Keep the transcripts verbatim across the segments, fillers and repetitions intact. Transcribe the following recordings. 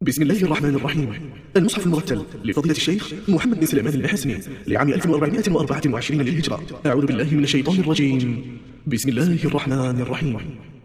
بسم الله الرحمن الرحيم. المصحف المرتل لفضيلة الشيخ محمد بن سليمان الحسني لعام ألف وأربعمائة وأربعة وعشرين للهجرة. أعوذ بالله من الشيطان الرجيم. بسم الله الرحمن الرحيم.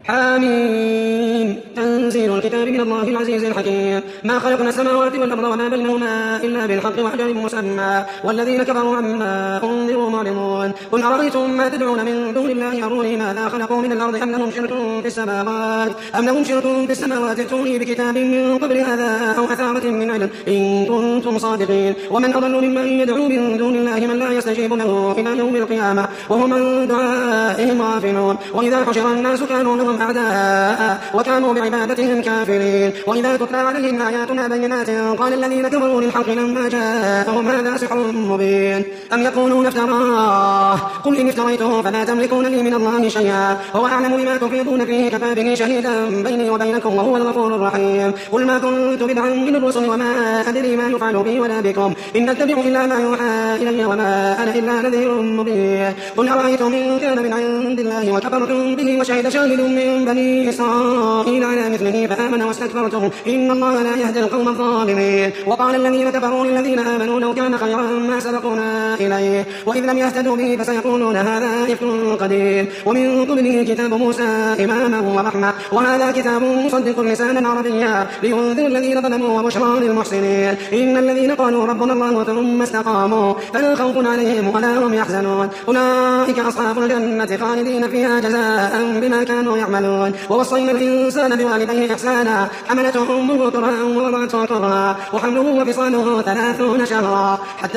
حميم. تنزيل الكتاب من الله العزيز الحكيم. ما خلقنا السماوات والأرض وما بينهما إلا بالحق وأجل مسمى والذين كفروا عما أنذروا معرضون. قل أرأيتم ما تدعون من دون الله أروني ماذا خلقوا من الأرض أم لهم شرك في السماوات أم لهم شرك في السماوات ائتوني بكتاب من قبل هذا أو أثارة من علم إن كنتم صادقين. ومن أضل ممن يدعو من دون الله من لا يستجيب له إلى يوم القيامة وهم عن دعائهم غافلون. وإذا حشر الناس كانوا لهم أعداء وكانوا بعبادتهم كافرين. وإذا تتلى عليهم آياتنا بينات قال الذين كفروا للحق لما جاءهم هذا سحر مبين أم يقولون افتراه قل إن افتريته فلا تملكون لي من الله شيئا هو أعلم بما تفيضون فيه كفى به شهيدا بيني وبينكم وهو الغفور الرحيم. قل ما كنت بدعا من الرسل وما أدري ما يفعل بي ولا بكم إن أتبع إلا ما يوحى إلي وما أنا إلا نذير مبين. قل أرأيتم إن كان من عند الله وكفرتم به وشهد شاهد من بني إسرائيل على مثله فآمن واستكبرتم إن الله لا يهدي القوم الظالمين. وقال الذين كفروا للذين آمنوا لو كان خيرا ما سبقونا إليه وإذ لم يهتدوا به فسيقولون هذا إفك قديم. ومن قبله كتاب موسى إماما ورحمة وهذا كتاب مصدق لسانا عربيا لينذر الذين ظلموا وبشرى للمحسنين. إن الذين قالوا ربنا الله ثم استقاموا فلا خوف عليهم ولا هم يحزنون أولئك أصحاب الجنة خالدين فيها جزاء بما كانوا يعملون. ووصينا الإنسان بوالديه إحسانا حملته أمه كرها ووضعته كرها وحمله وفصاله ثلاثون شهرا حتى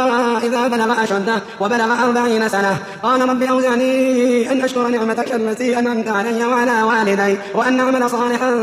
إذا بلغ أشده وبلغ أربعين سنة قال رب أوزعني أن أشكر نعمتك التي أنعمت علي وعلى والدي وأن أعمل صالحا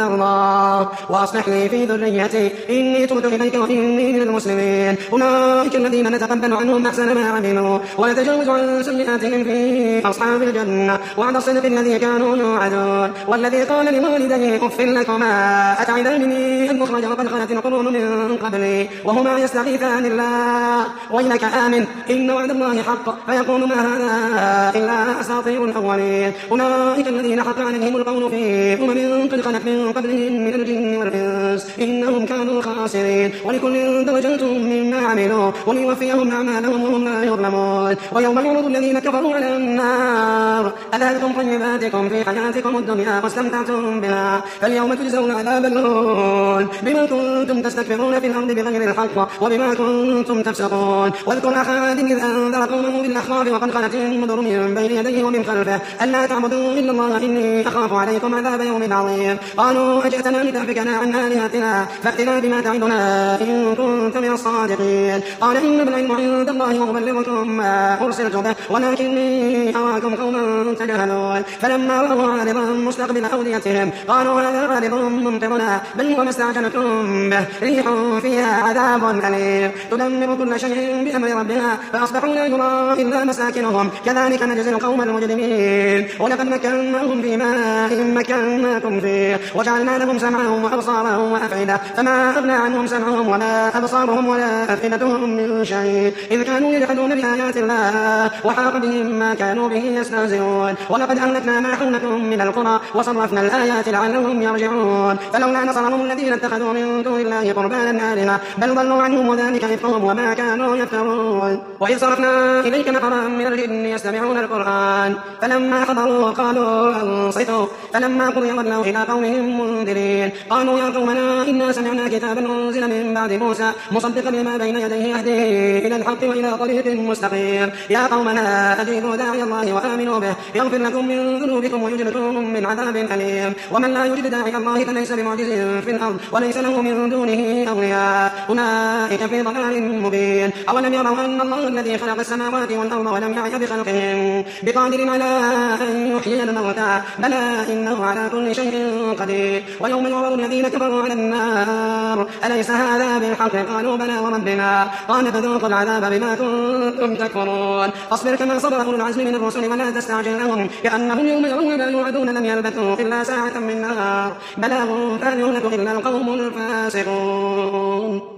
ترضاه وأصلح لي في ذريتي إني تبت إليك وإني من المسلمين. أولئك الذين نتقبل عنهم أحسن ما عملوا ونتجاوز عن سيئاتهم في أصحاب الجنة وعد الصدق الذي كانوا يوعدون. والذي قال لوالديه أف لكما أتعدانني أن أخرج وقد خلت القرون من قبلي وهما يستغيثان الله ويلك آمن إن وعد الله حق فيقول ما هذا إلا أساطير الأولين. أولئك الذين حق عليهم القول في أمم قد خلت من قبلهم من الجن والإنس إنهم كانوا خاسرين. ولكل درجات مما عملوا وليوفيهم أعمالهم وهم لا يظلمون. ويوم يعرض الذين كفروا على النار أذهبتم طيباتكم في حياتكم الدنيا واستمتعتم بها فاليوم تجزون عذاب الهون بما كنتم تستكبرون في الأرض بغير الحق وبما كنتم تفسقون. واذكر أخا عاد إذ أنذر قومه بالأحقاف وقد خلت النذر من بين يديه ومن خلفه ألا تعبدوا إلا الله إني أخاف عليكم عذاب يوم عظيم. قالوا أجئتنا لتأفكنا عن آلهتنا فأتنا بما تعدنا إن كنت من الصادقين. قال إنما العلم عند الله وأبلغكم ما أرسلت به ولكني أراكم قوما تجهلون. فلما رأوا عارضا مستقبل أوديتهم قالوا هذا عارض ممطرنا بل هو ما استعجلتم به ريح فيها عذاب أليم تدمر كل شيء بأمر ربها فأصبحوا لا يرى إلا مساكنهم كذلك نجزي القوم المجرمين. ولقد مكناهم في ماء مكناكم فيه وجعلنا لهم سمعا وأبصارا وأفئدة فما أغنى عنهم سمعهم ولا أبصارهم ولا أفئدتهم من شيء إذ كانوا يجحدون بآيات الله وحاق بهم ما كانوا به يستهزئون. ولقد أهلكنا ما حولكم من القرى وصرفنا الآيات لعلهم يرجعون. فلولا نصرهم الذين اتخذوا من دون الله قربانا آلهة بل ضلوا عنهم وذلك إفكهم وما كانوا يفترون. وإذ صرفنا إليك نفرا من الجن يستمعون القرآن فلما حضروا قالوا أنصتوا فلما قضي ولوا إلى قومهم منذرين قالوا يا قومنا إنا سمعنا كتابا أنزل من بعد موسى مصدقا لما بين يديه يهدي إلى الحق وإلى طريق مستقيم. يا قومنا أجيبوا داعي الله وآمنوا به يغفر لكم من ذنوبكم ويجركم من عذاب أليم. ومن لا يجد داعي الله فليس بمعجز في الأرض وليس له من دونه أولياء أولئك في ضلال مبين. أولم يروا أن الله الذي خلق السماوات والأرض ولم يعي بخلقهم بقادر على أن يحيي الموتى بلى إنه على كل شيء قدير. ويوم يعرض الذين كفروا على النار أليس هذا بالحق قالوا بلى وربنا قال فذوقوا العذاب بما كنتم تكفرون. فاصبر كما صبر أولو العزم من الرسل ولا تستعجل لهم كأنهم يوم يرون ما يوعدون لم يلبثوا إلا ساعة من نهار بلاغ فهل يهلك إلا القوم الفاسقون.